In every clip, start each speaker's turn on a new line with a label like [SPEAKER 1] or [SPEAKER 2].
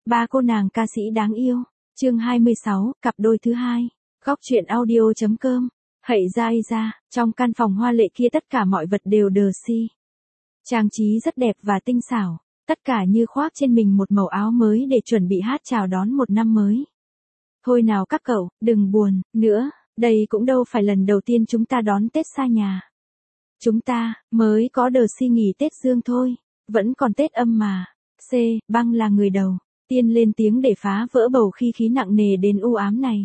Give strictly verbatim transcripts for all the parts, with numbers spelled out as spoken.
[SPEAKER 1] Ba cô nàng ca sĩ đáng yêu. Chương hai mươi sáu, cặp đôi thứ hai. Góc truyện audio.com. Hậy ra ây ra, trong căn phòng hoa lệ kia tất cả mọi vật đều đờ si. Trang trí rất đẹp và tinh xảo, tất cả như khoác trên mình một màu áo mới để chuẩn bị hát chào đón một năm mới. Thôi nào các cậu, đừng buồn nữa, đây cũng đâu phải lần đầu tiên chúng ta đón Tết xa nhà. Chúng ta mới có đờ si nghỉ Tết dương thôi, vẫn còn Tết âm mà. C, Băng là người đầu tiên lên tiếng để phá vỡ bầu không khí nặng nề đến u ám này.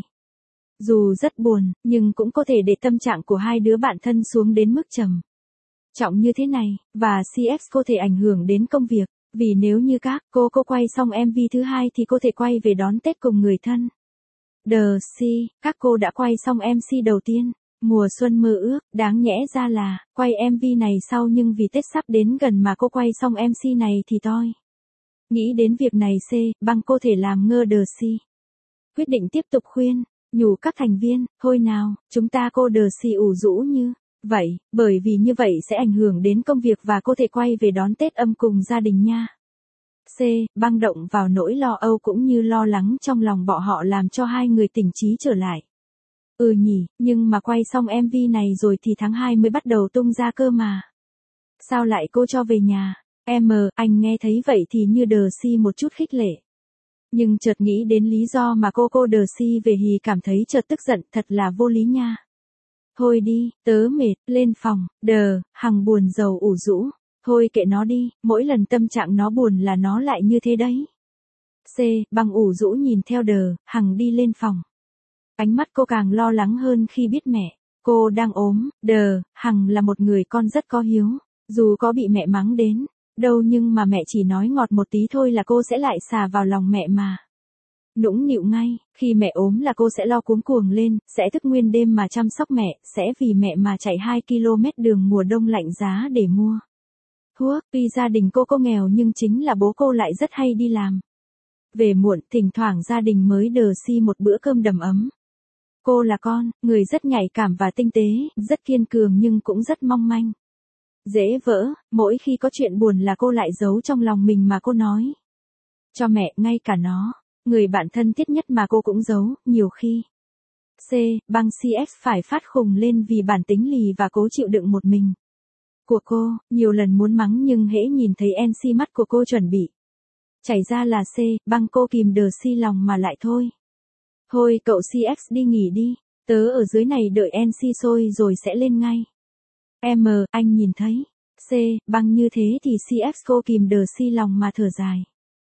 [SPEAKER 1] Dù rất buồn, nhưng cũng có thể để tâm trạng của hai đứa bạn thân xuống đến mức trầm trọng như thế này, và xê ét có thể ảnh hưởng đến công việc, vì nếu như các cô cô quay xong em vê thứ hai thì cô thể quay về đón Tết cùng người thân. Đờ si, các cô đã quay xong em xê đầu tiên, Mùa Xuân Mơ Ước, đáng nhẽ ra là quay em vê này sau, nhưng vì Tết sắp đến gần mà cô quay xong em xê này thì toi. Nghĩ đến việc này C, Băng cô thể làm ngơ đờ si. Quyết định tiếp tục khuyên, nhủ các thành viên, thôi nào, chúng ta cô đờ si ủ rũ như vậy, bởi vì như vậy sẽ ảnh hưởng đến công việc và cô thể quay về đón Tết âm cùng gia đình nha. C, Băng động vào nỗi lo âu cũng như lo lắng trong lòng bọn họ làm cho hai người tỉnh trí trở lại. Ừ nhỉ, nhưng mà quay xong em vê này rồi thì tháng hai mới bắt đầu tung ra cơ mà. Sao lại cô cho về nhà? Em, anh nghe thấy vậy thì như đờ si một chút khích lệ. Nhưng chợt nghĩ đến lý do mà cô cô đờ si về thì cảm thấy chợt tức giận, thật là vô lý nha. Thôi đi, tớ mệt, lên phòng, đờ, Hằng buồn rầu ủ rũ. Thôi kệ nó đi, mỗi lần tâm trạng nó buồn là nó lại như thế đấy. C, Băng ủ rũ nhìn theo đờ, Hằng đi lên phòng. Ánh mắt cô càng lo lắng hơn khi biết mẹ cô đang ốm. Đờ, Hằng là một người con rất có hiếu, dù có bị mẹ mắng đến đâu nhưng mà mẹ chỉ nói ngọt một tí thôi là cô sẽ lại xà vào lòng mẹ mà. Nũng nịu ngay, khi mẹ ốm là cô sẽ lo cuống cuồng lên, sẽ thức nguyên đêm mà chăm sóc mẹ, sẽ vì mẹ mà chạy hai ki lô mét đường mùa đông lạnh giá để mua thuốc. Tuy gia đình cô cô nghèo nhưng chính là bố cô lại rất hay đi làm về muộn, thỉnh thoảng gia đình mới đờ si một bữa cơm đầm ấm. Cô là con, người rất nhạy cảm và tinh tế, rất kiên cường nhưng cũng rất mong manh, dễ vỡ, mỗi khi có chuyện buồn là cô lại giấu trong lòng mình mà cô nói cho mẹ, ngay cả nó, người bạn thân thiết nhất mà cô cũng giấu, nhiều khi. C, Băng xê ét phải phát khùng lên vì bản tính lì và cố chịu đựng một mình của cô, nhiều lần muốn mắng nhưng hễ nhìn thấy en xê mắt của cô chuẩn bị chảy ra là C, Băng cô kìm đờ si lòng mà lại thôi. Thôi cậu xê ét đi nghỉ đi, tớ ở dưới này đợi en xê sôi rồi sẽ lên ngay. Em, anh nhìn thấy. C, Băng như thế thì xê ét cô kìm đờ si lòng mà thở dài.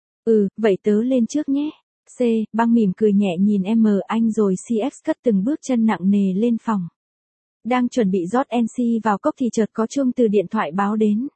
[SPEAKER 1] Ừ, vậy tớ lên trước nhé. C, Băng mỉm cười nhẹ nhìn em anh rồi xê ét cất từng bước chân nặng nề lên phòng. Đang chuẩn bị rót en xê vào cốc thì chợt có chuông từ điện thoại báo đến.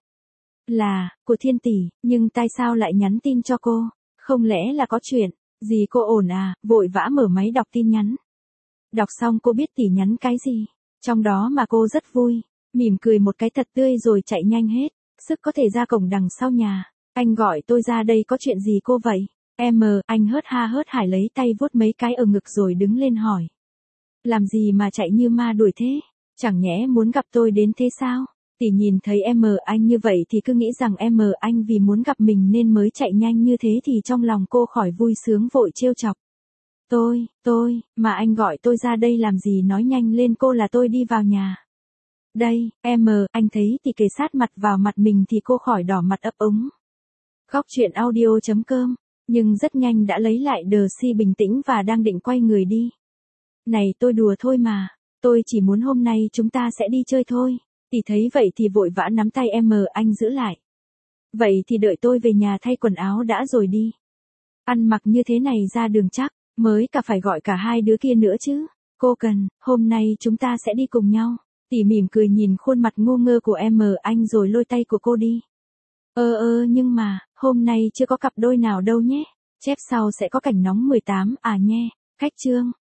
[SPEAKER 1] Là, của Thiên Tỷ, nhưng tại sao lại nhắn tin cho cô? Không lẽ là có chuyện gì cô ổn à? Vội vã mở máy đọc tin nhắn. Đọc xong cô biết Tỷ nhắn cái gì, trong đó mà cô rất vui. Mỉm cười một cái thật tươi rồi chạy nhanh hết sức có thể ra cổng đằng sau nhà. Anh gọi tôi ra đây có chuyện gì cô vậy? Em, anh hớt ha hớt hải lấy tay vuốt mấy cái ở ngực rồi đứng lên hỏi. Làm gì mà chạy như ma đuổi thế? Chẳng nhẽ muốn gặp tôi đến thế sao? Tỷ nhìn thấy em anh như vậy thì cứ nghĩ rằng em anh vì muốn gặp mình nên mới chạy nhanh như thế thì trong lòng cô khỏi vui sướng vội trêu chọc. Tôi, tôi, mà anh gọi tôi ra đây làm gì, nói nhanh lên cô là tôi đi vào nhà. Đây, em, anh thấy thì kề sát mặt vào mặt mình thì cô khỏi đỏ mặt ấp úng. Góc truyện audio.com, nhưng rất nhanh đã lấy lại đờ si bình tĩnh và đang định quay người đi. Này tôi đùa thôi mà, tôi chỉ muốn hôm nay chúng ta sẽ đi chơi thôi. Tỷ thấy vậy thì vội vã nắm tay em anh giữ lại. Vậy thì đợi tôi về nhà thay quần áo đã rồi đi. Ăn mặc như thế này ra đường chắc, mới cả phải gọi cả hai đứa kia nữa chứ. Cô cần, hôm nay chúng ta sẽ đi cùng nhau. Tỷ mỉm cười nhìn khuôn mặt ngu ngơ của em anh rồi lôi tay của cô đi. Ơ ơ nhưng mà, hôm nay chưa có cặp đôi nào đâu nhé. Chép sau sẽ có cảnh nóng mười tám à nhé. Khách chương.